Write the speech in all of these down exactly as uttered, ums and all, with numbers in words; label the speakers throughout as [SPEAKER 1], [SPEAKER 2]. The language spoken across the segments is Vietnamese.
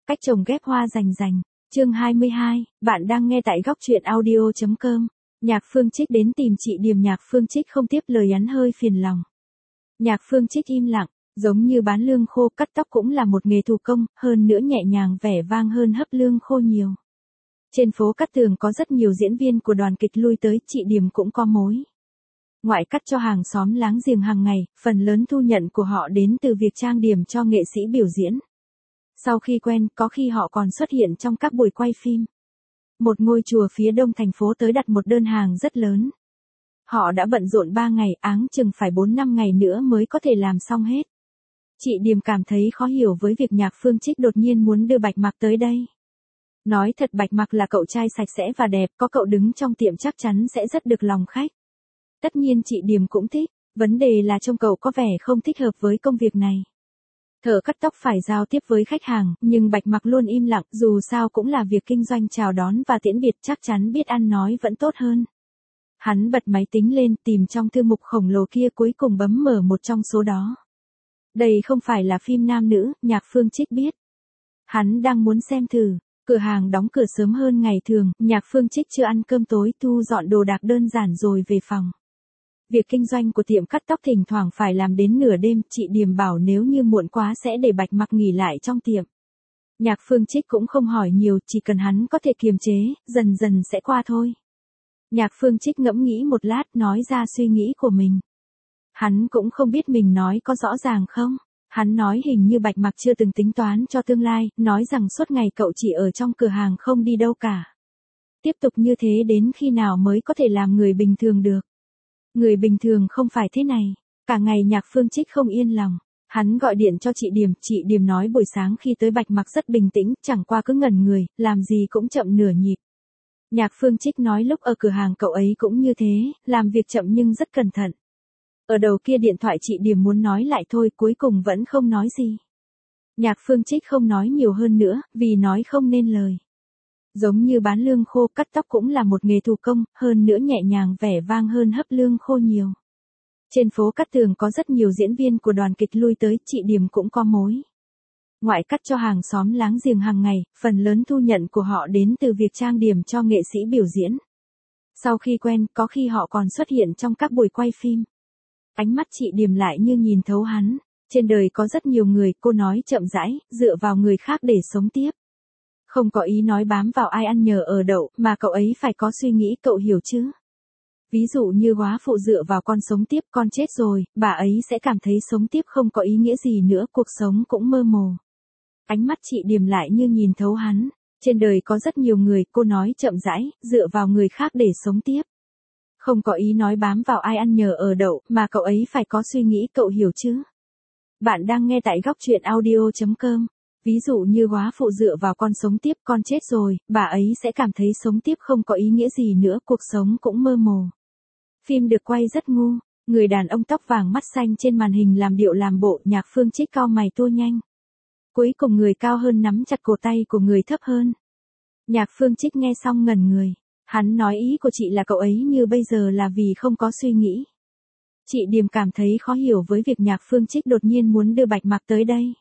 [SPEAKER 1] Cách trồng ghép hoa rành rành. Chương hai mươi hai, bạn đang nghe tại góc truyện audio chấm com. Nhạc Phương Trích đến tìm chị Điềm. Nhạc Phương Trích không tiếp lời nhắn, hơi phiền lòng. Nhạc Phương Trích im lặng, giống như bán lương khô, cắt tóc cũng là một nghề thủ công, hơn nữa nhẹ nhàng vẻ vang hơn hấp lương khô nhiều. Trên phố Cát Tường có rất nhiều diễn viên của đoàn kịch lui tới, chị Điềm cũng có mối. Ngoại cắt cho hàng xóm láng giềng hàng ngày, phần lớn thu nhận của họ đến từ việc trang điểm cho nghệ sĩ biểu diễn. Sau khi quen, có khi họ còn xuất hiện trong các buổi quay phim. Một ngôi chùa phía đông thành phố tới đặt một đơn hàng rất lớn. Họ đã bận rộn ba ngày, áng chừng phải bốn năm ngày nữa mới có thể làm xong hết. Chị Điềm cảm thấy khó hiểu với việc Nhạc Phương Trích đột nhiên muốn đưa Bạch Mặc tới đây. Nói thật, Bạch Mặc là cậu trai sạch sẽ và đẹp, có cậu đứng trong tiệm chắc chắn sẽ rất được lòng khách. Tất nhiên chị Điềm cũng thích, vấn đề là trông cậu có vẻ không thích hợp với công việc này. Thợ cắt tóc phải giao tiếp với khách hàng, nhưng Bạch Mặc luôn im lặng, dù sao cũng là việc kinh doanh chào đón và tiễn biệt, chắc chắn biết ăn nói vẫn tốt hơn. Hắn bật máy tính lên, tìm trong thư mục khổng lồ kia, cuối cùng bấm mở một trong số đó. Đây không phải là phim nam nữ, Nhạc Phương Trích biết. Hắn đang muốn xem thử. Cửa hàng đóng cửa sớm hơn ngày thường, Nhạc Phương Trích chưa ăn cơm tối, thu dọn đồ đạc đơn giản rồi về phòng. Việc kinh doanh của tiệm cắt tóc thỉnh thoảng phải làm đến nửa đêm, chị Điềm bảo nếu như muộn quá sẽ để Bạch Mặc nghỉ lại trong tiệm. Nhạc Phương Trích cũng không hỏi nhiều, chỉ cần hắn có thể kiềm chế, dần dần sẽ qua thôi. Nhạc Phương Trích ngẫm nghĩ một lát, nói ra suy nghĩ của mình. Hắn cũng không biết mình nói có rõ ràng không. Hắn nói hình như Bạch Mặc chưa từng tính toán cho tương lai, nói rằng suốt ngày cậu chỉ ở trong cửa hàng không đi đâu cả. Tiếp tục như thế đến khi nào mới có thể làm người bình thường được. Người bình thường không phải thế này. Cả ngày Nhạc Phương Trích không yên lòng. Hắn gọi điện cho chị Điềm, chị Điềm nói buổi sáng khi tới Bạch Mặc rất bình tĩnh, chẳng qua cứ ngẩn người, làm gì cũng chậm nửa nhịp. Nhạc Phương Trích nói lúc ở cửa hàng cậu ấy cũng như thế, làm việc chậm nhưng rất cẩn thận. Ở đầu kia điện thoại chị Điềm muốn nói lại thôi, cuối cùng vẫn không nói gì. Nhạc Phương Trích không nói nhiều hơn nữa, vì nói không nên lời. Giống như bán lương khô, cắt tóc cũng là một nghề thủ công, hơn nữa nhẹ nhàng vẻ vang hơn hấp lương khô nhiều. Trên phố Cát Tường có rất nhiều diễn viên của đoàn kịch lui tới, chị Điềm cũng có mối. Ngoại cắt cho hàng xóm láng giềng hàng ngày, phần lớn thu nhận của họ đến từ việc trang điểm cho nghệ sĩ biểu diễn. Sau khi quen, có khi họ còn xuất hiện trong các buổi quay phim. Ánh mắt chị Điềm lại như nhìn thấu hắn. Trên đời có rất nhiều người, cô nói chậm rãi, dựa vào người khác để sống tiếp. Không có ý nói bám vào ai ăn nhờ ở đậu, mà cậu ấy phải có suy nghĩ, cậu hiểu chứ? Ví dụ như góa phụ dựa vào con sống tiếp, con chết rồi, bà ấy sẽ cảm thấy sống tiếp không có ý nghĩa gì nữa, cuộc sống cũng mơ hồ. Ánh mắt chị Điềm lại như nhìn thấu hắn. Trên đời có rất nhiều người, cô nói chậm rãi, dựa vào người khác để sống tiếp. Không có ý nói bám vào ai ăn nhờ ở đậu, mà cậu ấy phải có suy nghĩ, cậu hiểu chứ? Bạn đang nghe tại góc truyện audio chấm com. Ví dụ như góa phụ dựa vào con sống tiếp, con chết rồi, bà ấy sẽ cảm thấy sống tiếp không có ý nghĩa gì nữa, cuộc sống cũng mơ hồ. Phim được quay rất ngu, người đàn ông tóc vàng mắt xanh trên màn hình làm điệu làm bộ, Nhạc Phương Trích cau mày tua nhanh. Cuối cùng người cao hơn nắm chặt cổ tay của người thấp hơn. Nhạc Phương Trích nghe xong ngẩn người. Hắn nói ý của chị là cậu ấy như bây giờ là vì không có suy nghĩ. Chị Điềm cảm thấy khó hiểu với việc Nhạc Phương Trích đột nhiên muốn đưa Bạch Mặc tới đây.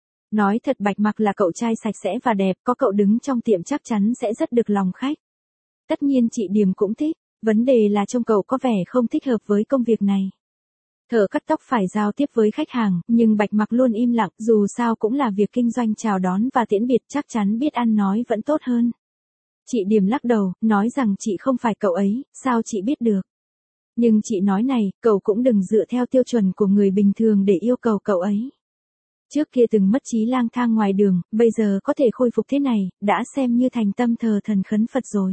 [SPEAKER 1] Nói thật, Bạch Mặc là cậu trai sạch sẽ và đẹp, có cậu đứng trong tiệm chắc chắn sẽ rất được lòng khách. Tất nhiên chị Điềm cũng thích, vấn đề là trông cậu có vẻ không thích hợp với công việc này. Thợ cắt tóc phải giao tiếp với khách hàng, nhưng Bạch Mặc luôn im lặng, dù sao cũng là việc kinh doanh chào đón và tiễn biệt, chắc chắn biết ăn nói vẫn tốt hơn. Chị Điềm lắc đầu, nói rằng chị không phải cậu ấy, sao chị biết được. Nhưng chị nói này, cậu cũng đừng dựa theo tiêu chuẩn của người bình thường để yêu cầu cậu ấy. Trước kia từng mất trí lang thang ngoài đường, bây giờ có thể khôi phục thế này, đã xem như thành tâm thờ thần khấn Phật rồi.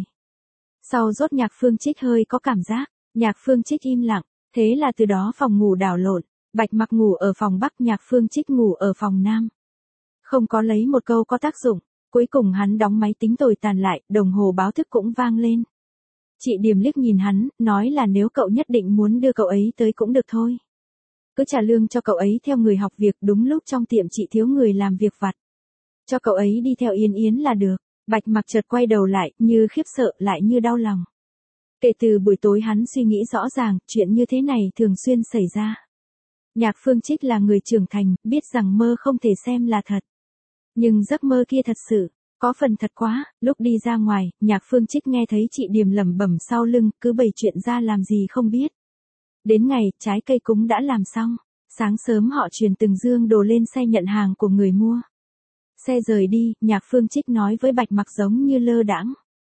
[SPEAKER 1] Sau rốt Nhạc Phương Trích hơi có cảm giác, Nhạc Phương Trích im lặng, thế là từ đó phòng ngủ đảo lộn, Bạch Mặc ngủ ở phòng Bắc, Nhạc Phương Trích ngủ ở phòng Nam. Không có lấy một câu có tác dụng. Cuối cùng hắn đóng máy tính tồi tàn lại, đồng hồ báo thức cũng vang lên. Chị Điềm liếc nhìn hắn, nói là nếu cậu nhất định muốn đưa cậu ấy tới cũng được thôi. Cứ trả lương cho cậu ấy theo người học việc, đúng lúc trong tiệm chị thiếu người làm việc vặt. Cho cậu ấy đi theo Yên Yến là được. Bạch Mặc chợt quay đầu lại, như khiếp sợ lại như đau lòng. Kể từ buổi tối hắn suy nghĩ rõ ràng, chuyện như thế này thường xuyên xảy ra. Nhạc Phương Trích là người trưởng thành, biết rằng mơ không thể xem là thật. Nhưng giấc mơ kia thật sự, có phần thật quá, lúc đi ra ngoài, Nhạc Phương Trích nghe thấy chị Điềm lẩm bẩm sau lưng, cứ bày chuyện ra làm gì không biết. Đến ngày, trái cây cúng đã làm xong, sáng sớm họ truyền từng dương đồ lên xe nhận hàng của người mua. Xe rời đi, Nhạc Phương Trích nói với Bạch Mặc giống như lơ đãng.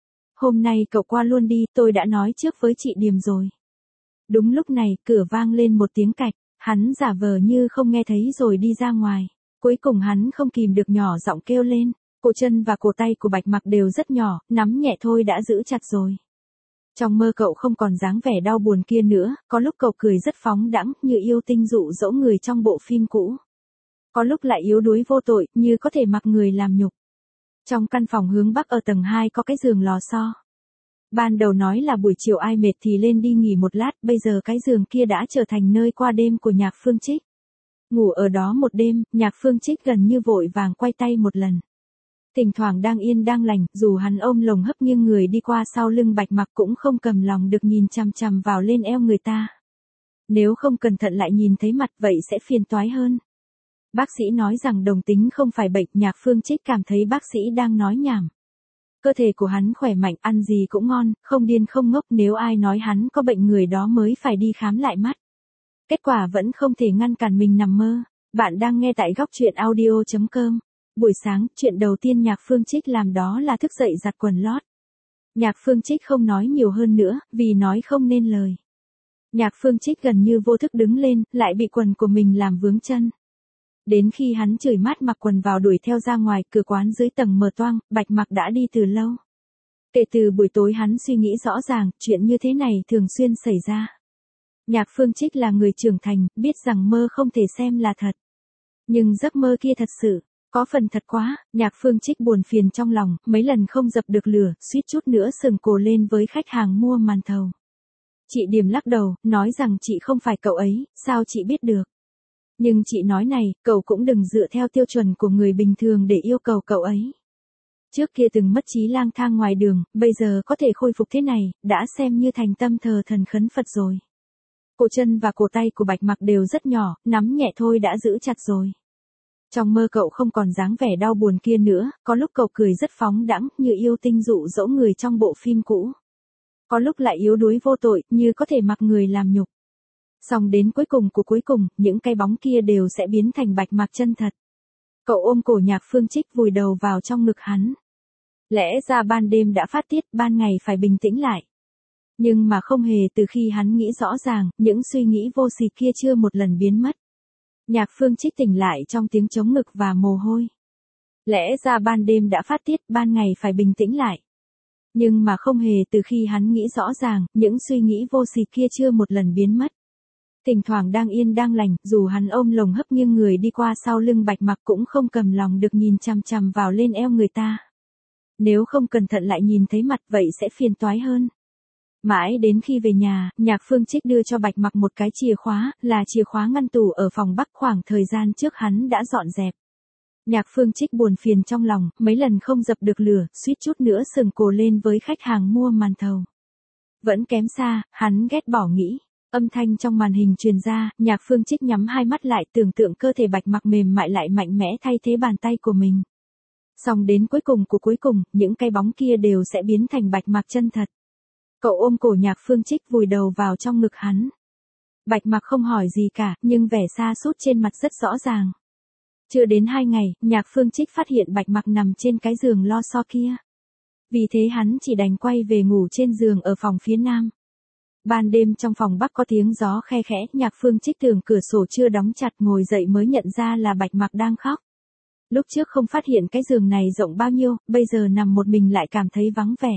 [SPEAKER 1] Hôm nay cậu qua luôn đi, tôi đã nói trước với chị Điềm rồi. Đúng lúc này, cửa vang lên một tiếng cạch, hắn giả vờ như không nghe thấy rồi đi ra ngoài. Cuối cùng hắn không kìm được nhỏ giọng kêu lên, cổ chân và cổ tay của Bạch Mặc đều rất nhỏ, nắm nhẹ thôi đã giữ chặt rồi. Trong mơ cậu không còn dáng vẻ đau buồn kia nữa, có lúc cậu cười rất phóng đãng, như yêu tinh dụ dỗ người trong bộ phim cũ. Có lúc lại yếu đuối vô tội, như có thể mặc người làm nhục. Trong căn phòng hướng bắc ở tầng hai có cái giường lò xo. Ban đầu nói là buổi chiều ai mệt thì lên đi nghỉ một lát, bây giờ cái giường kia đã trở thành nơi qua đêm của Nhạc Phương Trích. Ngủ ở đó một đêm, Nhạc Phương Trích gần như vội vàng quay tay một lần. Thỉnh thoảng đang yên đang lành, dù hắn ôm lồng hấp nghiêng người đi qua sau lưng Bạch Mặc cũng không cầm lòng được nhìn chằm chằm vào lên eo người ta. Nếu không cẩn thận lại nhìn thấy mặt vậy sẽ phiền toái hơn. Bác sĩ nói rằng đồng tính không phải bệnh, Nhạc Phương Trích cảm thấy bác sĩ đang nói nhảm. Cơ thể của hắn khỏe mạnh, ăn gì cũng ngon, không điên không ngốc, nếu ai nói hắn có bệnh người đó mới phải đi khám lại mắt. Kết quả vẫn không thể ngăn cản mình nằm mơ. Bạn đang nghe tại góc truyện audio chấm com. Buổi sáng, chuyện đầu tiên Nhạc Phương Trích làm đó là thức dậy giặt quần lót. Nhạc Phương Trích không nói nhiều hơn nữa, vì nói không nên lời. Nhạc Phương Trích gần như vô thức đứng lên, lại bị quần của mình làm vướng chân. Đến khi hắn chửi mát mặc quần vào đuổi theo ra ngoài, cửa quán dưới tầng mở toang, Bạch Mặc đã đi từ lâu. Kể từ buổi tối hắn suy nghĩ rõ ràng, chuyện như thế này thường xuyên xảy ra. Nhạc Phương Trích là người trưởng thành, biết rằng mơ không thể xem là thật. Nhưng giấc mơ kia thật sự, có phần thật quá, Nhạc Phương Trích buồn phiền trong lòng, mấy lần không dập được lửa, suýt chút nữa sừng cổ lên với khách hàng mua màn thầu. Chị Điềm lắc đầu, nói rằng chị không phải cậu ấy, sao chị biết được. Nhưng chị nói này, cậu cũng đừng dựa theo tiêu chuẩn của người bình thường để yêu cầu cậu ấy. Trước kia từng mất trí lang thang ngoài đường, bây giờ có thể khôi phục thế này, đã xem như thành tâm thờ thần khấn Phật rồi. Cổ chân và cổ tay của Bạch Mặc đều rất nhỏ, nắm nhẹ thôi đã giữ chặt rồi. Trong mơ cậu không còn dáng vẻ đau buồn kia nữa, có lúc cậu cười rất phóng đãng, như yêu tinh dụ dỗ người trong bộ phim cũ. Có lúc lại yếu đuối vô tội, như có thể mặc người làm nhục. Xong đến cuối cùng của cuối cùng, những cái bóng kia đều sẽ biến thành Bạch Mặc chân thật. Cậu ôm cổ Nhạc Phương Trích vùi đầu vào trong ngực hắn. Lẽ ra ban đêm đã phát tiết, ban ngày phải bình tĩnh lại. Nhưng mà không hề, từ khi hắn nghĩ rõ ràng, những suy nghĩ vô xịt kia chưa một lần biến mất. Nhạc Phương Trích tỉnh lại trong tiếng trống ngực và mồ hôi. Lẽ ra ban đêm đã phát tiết, ban ngày phải bình tĩnh lại. Nhưng mà không hề, từ khi hắn nghĩ rõ ràng, những suy nghĩ vô xịt kia chưa một lần biến mất. Thỉnh thoảng đang yên đang lành, dù hắn ôm lồng hấp nghiêng người đi qua sau lưng Bạch Mặc cũng không cầm lòng được nhìn chằm chằm vào lên eo người ta. Nếu không cẩn thận lại nhìn thấy mặt vậy sẽ phiền toái hơn. Mãi đến khi về nhà, Nhạc Phương Trích đưa cho Bạch Mặc một cái chìa khóa, là chìa khóa ngăn tủ ở phòng Bắc, khoảng thời gian trước hắn đã dọn dẹp. Nhạc Phương Trích buồn phiền trong lòng, mấy lần không dập được lửa, suýt chút nữa sừng cổ lên với khách hàng mua màn thầu. Vẫn kém xa, hắn ghét bỏ nghĩ. Âm thanh trong màn hình truyền ra, Nhạc Phương Trích nhắm hai mắt lại, tưởng tượng cơ thể Bạch Mặc mềm mại lại mạnh mẽ thay thế bàn tay của mình. Xong đến cuối cùng của cuối cùng, những cái bóng kia đều sẽ biến thành Bạch Mặc chân thật. Cậu ôm cổ Nhạc Phương Trích vùi đầu vào trong ngực hắn. Bạch Mặc không hỏi gì cả, nhưng vẻ sa sút trên mặt rất rõ ràng. Chưa đến hai ngày, Nhạc Phương Trích phát hiện Bạch Mặc nằm trên cái giường lo xo kia. Vì thế hắn chỉ đành quay về ngủ trên giường ở phòng phía nam. Ban đêm trong phòng Bắc có tiếng gió khe khẽ, Nhạc Phương Trích tưởng cửa sổ chưa đóng chặt, ngồi dậy mới nhận ra là Bạch Mặc đang khóc. Lúc trước không phát hiện cái giường này rộng bao nhiêu, bây giờ nằm một mình lại cảm thấy vắng vẻ.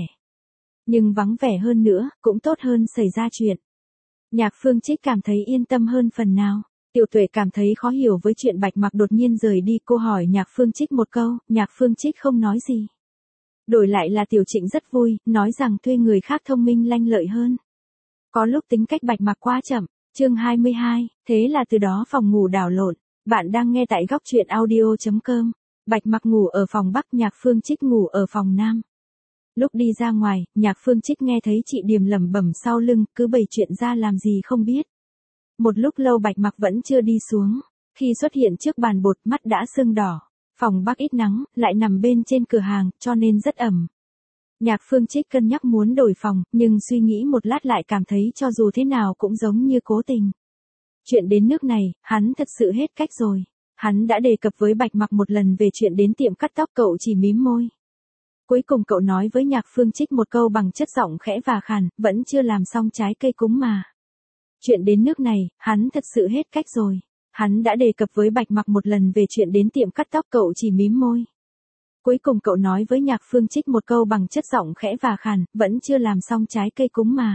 [SPEAKER 1] Nhưng vắng vẻ hơn nữa, cũng tốt hơn xảy ra chuyện. Nhạc Phương Trích cảm thấy yên tâm hơn phần nào. Tiểu Tuệ cảm thấy khó hiểu với chuyện Bạch Mặc đột nhiên rời đi, cô hỏi Nhạc Phương Trích một câu, Nhạc Phương Trích không nói gì. Đổi lại là Tiểu Trịnh rất vui, nói rằng thuê người khác thông minh lanh lợi hơn. Có lúc tính cách Bạch Mặc quá chậm. Chương hai mươi hai, thế là từ đó phòng ngủ đảo lộn. Bạn đang nghe tại góc truyện audio chấm com. Bạch Mặc ngủ ở phòng Bắc, Nhạc Phương Trích ngủ ở phòng Nam. Lúc đi ra ngoài, Nhạc Phương Trích nghe thấy chị Điềm lẩm bẩm sau lưng, cứ bày chuyện ra làm gì không biết. Một lúc lâu Bạch Mặc vẫn chưa đi xuống. Khi xuất hiện trước bàn bột, mắt đã sưng đỏ. Phòng Bắc ít nắng, lại nằm bên trên cửa hàng, cho nên rất ẩm. Nhạc Phương Trích cân nhắc muốn đổi phòng, nhưng suy nghĩ một lát lại cảm thấy cho dù thế nào cũng giống như cố tình. Chuyện đến nước này, hắn thật sự hết cách rồi. Hắn đã đề cập với Bạch Mặc một lần về chuyện đến tiệm cắt tóc, cậu chỉ mím môi. Cuối cùng cậu nói với Nhạc Phương Trích một câu bằng chất giọng khẽ và khàn, vẫn chưa làm xong trái cây cúng mà. Chuyện đến nước này, hắn thật sự hết cách rồi. Hắn đã đề cập với Bạch Mặc một lần về chuyện đến tiệm cắt tóc, cậu chỉ mím môi. Cuối cùng cậu nói với Nhạc Phương Trích một câu bằng chất giọng khẽ và khàn, vẫn chưa làm xong trái cây cúng mà.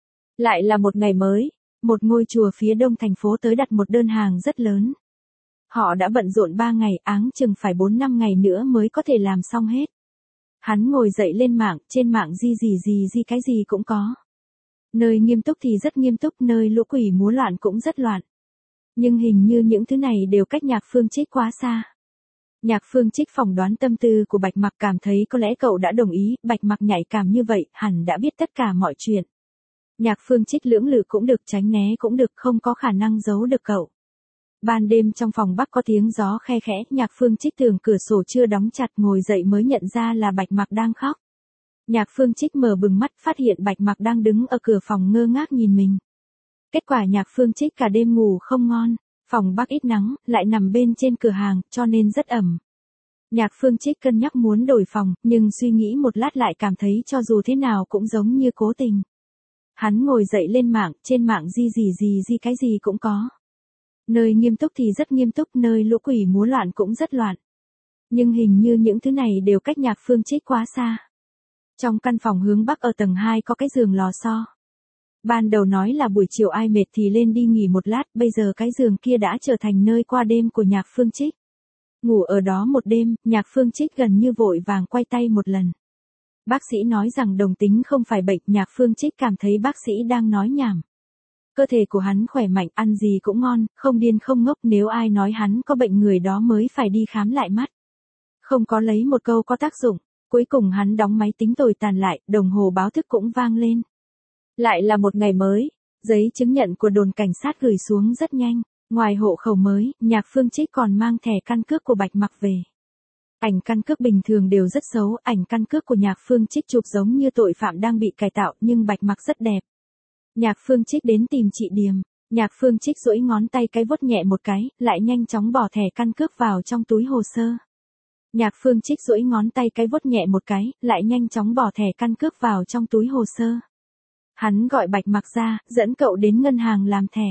[SPEAKER 1] Lại là một ngày mới, một ngôi chùa phía đông thành phố tới đặt một đơn hàng rất lớn. Họ đã bận rộn ba ngày, áng chừng phải bốn năm ngày nữa mới có thể làm xong hết. Hắn ngồi dậy lên mạng, trên mạng gì gì gì gì cái gì cũng có. Nơi nghiêm túc thì rất nghiêm túc, nơi lũ quỷ múa loạn cũng rất loạn. Nhưng hình như những thứ này đều cách Nhạc Phương Trích quá xa. Nhạc Phương Trích phỏng đoán tâm tư của Bạch Mặc, cảm thấy có lẽ cậu đã đồng ý, Bạch Mặc nhạy cảm như vậy, hẳn đã biết tất cả mọi chuyện. Nhạc Phương Trích lưỡng lự cũng được, tránh né cũng được, không có khả năng giấu được cậu. Ban đêm trong phòng Bắc có tiếng gió khe khẽ, Nhạc Phương Trích tưởng cửa sổ chưa đóng chặt, ngồi dậy mới nhận ra là Bạch Mặc đang khóc. Nhạc Phương Trích mở bừng mắt, phát hiện Bạch Mặc đang đứng ở cửa phòng ngơ ngác nhìn mình. Kết quả Nhạc Phương Trích cả đêm ngủ không ngon. Phòng Bắc ít nắng, lại nằm bên trên cửa hàng, cho nên rất ẩm. Nhạc Phương Trích cân nhắc muốn đổi phòng, nhưng suy nghĩ một lát lại cảm thấy cho dù thế nào cũng giống như cố tình. Hắn ngồi dậy lên mạng, trên mạng gì gì gì gì cái gì cũng có. Nơi nghiêm túc thì rất nghiêm túc, nơi lũ quỷ múa loạn cũng rất loạn. Nhưng hình như những thứ này đều cách Nhạc Phương Trích quá xa. Trong căn phòng hướng Bắc ở tầng hai có cái giường lò xo. Ban đầu nói là buổi chiều ai mệt thì lên đi nghỉ một lát, bây giờ cái giường kia đã trở thành nơi qua đêm của Nhạc Phương Trích. Ngủ ở đó một đêm, Nhạc Phương Trích gần như vội vàng quay tay một lần. Bác sĩ nói rằng đồng tính không phải bệnh, Nhạc Phương Trích cảm thấy bác sĩ đang nói nhảm. Cơ thể của hắn khỏe mạnh, ăn gì cũng ngon, không điên không ngốc, nếu ai nói hắn có bệnh người đó mới phải đi khám lại mắt. Không có lấy một câu có tác dụng, cuối cùng hắn đóng máy tính tồi tàn lại, đồng hồ báo thức cũng vang lên. Lại là một ngày mới, giấy chứng nhận của đồn cảnh sát gửi xuống rất nhanh, ngoài hộ khẩu mới, Nhạc Phương Trích còn mang thẻ căn cước của Bạch Mặc về. Ảnh căn cước bình thường đều rất xấu, ảnh căn cước của Nhạc Phương Trích chụp giống như tội phạm đang bị cải tạo, nhưng Bạch Mặc rất đẹp. Nhạc Phương Trích đến tìm chị Điềm, Nhạc Phương Trích duỗi ngón tay cái vuốt nhẹ một cái, lại nhanh chóng bỏ thẻ căn cước vào trong túi hồ sơ. Nhạc Phương Trích duỗi ngón tay cái vuốt nhẹ một cái, lại nhanh chóng bỏ thẻ căn cước vào trong túi hồ sơ. Hắn gọi Bạch Mặc ra, dẫn cậu đến ngân hàng làm thẻ.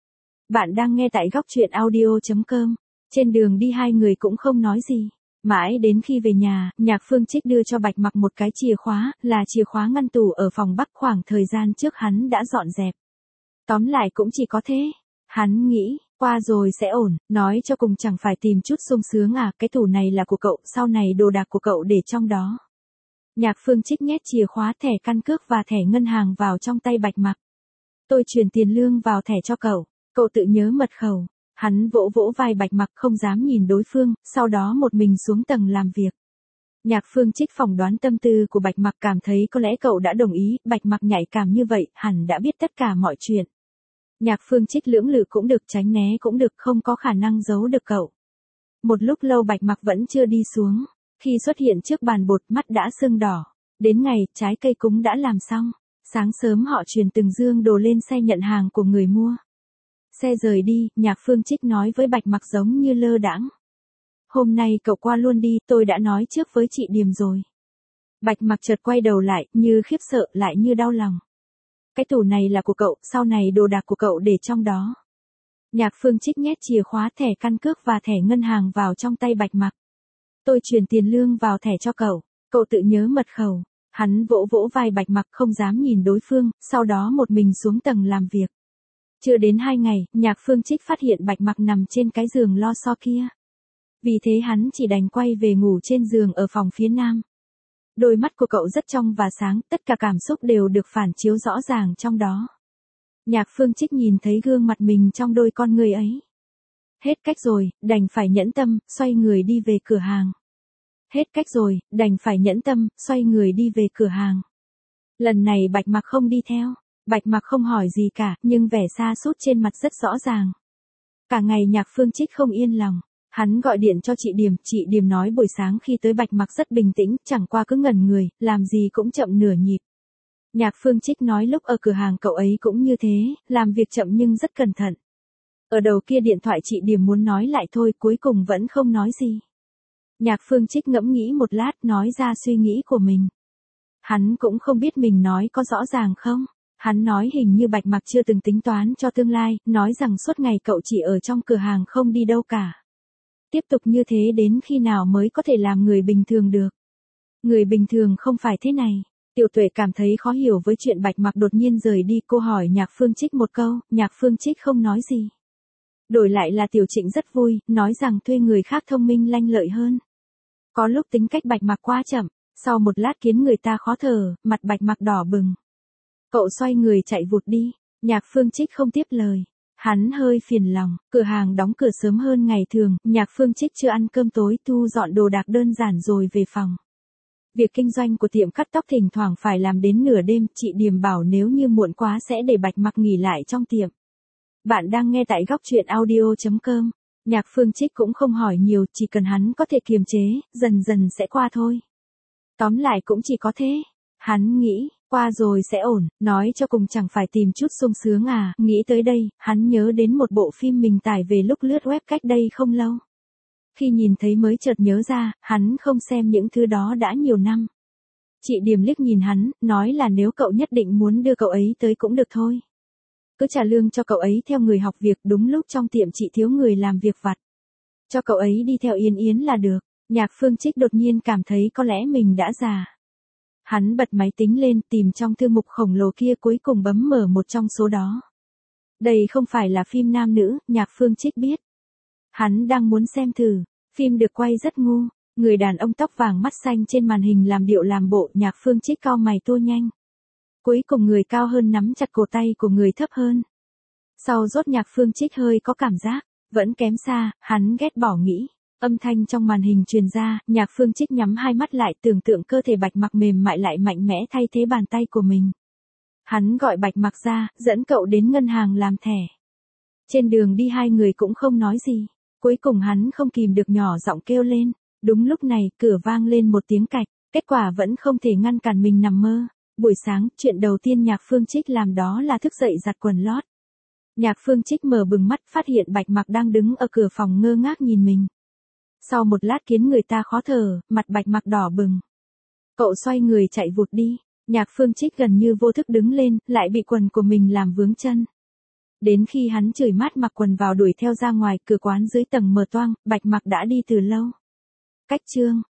[SPEAKER 1] Bạn đang nghe tại góc truyện audio chấm com. Trên đường đi hai người cũng không nói gì. Mãi đến khi về nhà, Nhạc Phương Trích đưa cho Bạch Mặc một cái chìa khóa, là chìa khóa ngăn tủ ở phòng Bắc, khoảng thời gian trước hắn đã dọn dẹp. Tóm lại cũng chỉ có thế. Hắn nghĩ, qua rồi sẽ ổn, nói cho cùng chẳng phải tìm chút sung sướng à, cái tủ này là của cậu, sau này đồ đạc của cậu để trong đó. Nhạc Phương Trích nhét chìa khóa, thẻ căn cước và thẻ ngân hàng vào trong tay Bạch Mặc. Tôi chuyển tiền lương vào thẻ cho cậu, cậu tự nhớ mật khẩu. Hắn vỗ vỗ vai Bạch Mặc, không dám nhìn đối phương, sau đó một mình xuống tầng làm việc. Nhạc Phương Trích phỏng đoán tâm tư của Bạch Mặc, cảm thấy có lẽ cậu đã đồng ý, Bạch Mặc nhạy cảm như vậy, hẳn đã biết tất cả mọi chuyện. Nhạc Phương Trích lưỡng lự cũng được, tránh né cũng được, không có khả năng giấu được cậu. Một lúc lâu Bạch Mặc vẫn chưa đi xuống. Khi xuất hiện trước bàn bột, mắt đã sưng đỏ. Đến ngày, trái cây cúng đã làm xong. Sáng sớm họ truyền từng dương đồ lên xe nhận hàng của người mua. Xe rời đi, Nhạc Phương Trích nói với Bạch Mặc giống như lơ đãng. Hôm nay cậu qua luôn đi, tôi đã nói trước với chị Điềm rồi. Bạch Mặc chợt quay đầu lại, như khiếp sợ, lại như đau lòng. Cái tủ này là của cậu, sau này đồ đạc của cậu để trong đó. Nhạc Phương Trích nhét chìa khóa, thẻ căn cước và thẻ ngân hàng vào trong tay Bạch Mặc. Tôi chuyển tiền lương vào thẻ cho cậu, cậu tự nhớ mật khẩu. Hắn vỗ vỗ vai Bạch Mặc, không dám nhìn đối phương, sau đó một mình xuống tầng làm việc. Chưa đến hai ngày, Nhạc Phương Trích phát hiện Bạch Mặc nằm trên cái giường lo xo kia. Vì thế hắn chỉ đành quay về ngủ trên giường ở phòng phía nam. Đôi mắt của cậu rất trong và sáng, tất cả cảm xúc đều được phản chiếu rõ ràng trong đó. Nhạc Phương Trích nhìn thấy gương mặt mình trong đôi con người ấy. Hết cách rồi, đành phải nhẫn tâm, xoay người đi về cửa hàng. Hết cách rồi, đành phải nhẫn tâm, xoay người đi về cửa hàng. Lần này Bạch Mặc không đi theo. Bạch Mặc không hỏi gì cả, nhưng vẻ sa sút trên mặt rất rõ ràng. Cả ngày Nhạc Phương Trích không yên lòng. Hắn gọi điện cho chị Điềm, chị Điềm nói buổi sáng khi tới Bạch Mặc rất bình tĩnh, chẳng qua cứ ngẩn người, làm gì cũng chậm nửa nhịp. Nhạc Phương Trích nói lúc ở cửa hàng cậu ấy cũng như thế, làm việc chậm nhưng rất cẩn thận. Ở đầu kia điện thoại chị Điềm muốn nói lại thôi, cuối cùng vẫn không nói gì. Nhạc Phương Trích ngẫm nghĩ một lát, nói ra suy nghĩ của mình. Hắn cũng không biết mình nói có rõ ràng không. Hắn nói hình như Bạch Mặc chưa từng tính toán cho tương lai, nói rằng suốt ngày cậu chỉ ở trong cửa hàng không đi đâu cả. Tiếp tục như thế đến khi nào mới có thể làm người bình thường được. Người bình thường không phải thế này. Tiểu Tuệ cảm thấy khó hiểu với chuyện Bạch Mặc đột nhiên rời đi, cô hỏi Nhạc Phương Trích một câu, Nhạc Phương Trích không nói gì. Đổi lại là Tiểu Trịnh rất vui, nói rằng thuê người khác thông minh lanh lợi hơn. Có lúc tính cách Bạch Mặc quá chậm, sau một lát khiến người ta khó thở, mặt Bạch Mặc đỏ bừng. Cậu xoay người chạy vụt đi, Nhạc Phương Trích không tiếp lời. Hắn hơi phiền lòng, cửa hàng đóng cửa sớm hơn ngày thường, Nhạc Phương Trích chưa ăn cơm tối, thu dọn đồ đạc đơn giản rồi về phòng. Việc kinh doanh của tiệm cắt tóc thỉnh thoảng phải làm đến nửa đêm, chị Điềm bảo nếu như muộn quá sẽ để Bạch Mặc nghỉ lại trong tiệm. Bạn đang nghe tại góc truyện audio chấm com. Nhạc Phương Trích cũng không hỏi nhiều, chỉ cần hắn có thể kiềm chế, dần dần sẽ qua thôi. Tóm lại cũng chỉ có thế. Hắn nghĩ, qua rồi sẽ ổn, nói cho cùng chẳng phải tìm chút sung sướng à, nghĩ tới đây, hắn nhớ đến một bộ phim mình tải về lúc lướt web cách đây không lâu. Khi nhìn thấy mới chợt nhớ ra, hắn không xem những thứ đó đã nhiều năm. Chị Điềm liếc nhìn hắn, nói là nếu cậu nhất định muốn đưa cậu ấy tới cũng được thôi. Cứ trả lương cho cậu ấy theo người học việc, đúng lúc trong tiệm chị thiếu người làm việc vặt. Cho cậu ấy đi theo Yên Yến là được. Nhạc Phương Trích đột nhiên cảm thấy có lẽ mình đã già. Hắn bật máy tính lên, tìm trong thư mục khổng lồ kia, cuối cùng bấm mở một trong số đó. Đây không phải là phim nam nữ, Nhạc Phương Trích biết. Hắn đang muốn xem thử. Phim được quay rất ngu. Người đàn ông tóc vàng mắt xanh trên màn hình làm điệu làm bộ, Nhạc Phương Trích cau mày tua nhanh. Cuối cùng người cao hơn nắm chặt cổ tay của người thấp hơn. Sau rốt Nhạc Phương Trích hơi có cảm giác, vẫn kém xa, hắn ghét bỏ nghĩ. Âm thanh trong màn hình truyền ra, Nhạc Phương Trích nhắm hai mắt lại, tưởng tượng cơ thể Bạch Mặc mềm mại lại mạnh mẽ thay thế bàn tay của mình. Hắn gọi Bạch Mặc ra, dẫn cậu đến ngân hàng làm thẻ. Trên đường đi hai người cũng không nói gì. Cuối cùng hắn không kìm được nhỏ giọng kêu lên. Đúng lúc này, cửa vang lên một tiếng cạch, kết quả vẫn không thể ngăn cản mình nằm mơ. Buổi sáng, chuyện đầu tiên Nhạc Phương Trích làm đó là thức dậy giặt quần lót. Nhạc Phương Trích mở bừng mắt, phát hiện Bạch Mặc đang đứng ở cửa phòng ngơ ngác nhìn mình. Sau một lát khiến người ta khó thở, mặt Bạch Mặc đỏ bừng. Cậu xoay người chạy vụt đi. Nhạc Phương Trích gần như vô thức đứng lên, lại bị quần của mình làm vướng chân. Đến khi hắn chửi mát mặc quần vào đuổi theo ra ngoài, cửa quán dưới tầng mở toang, Bạch Mặc đã đi từ lâu. Cách chương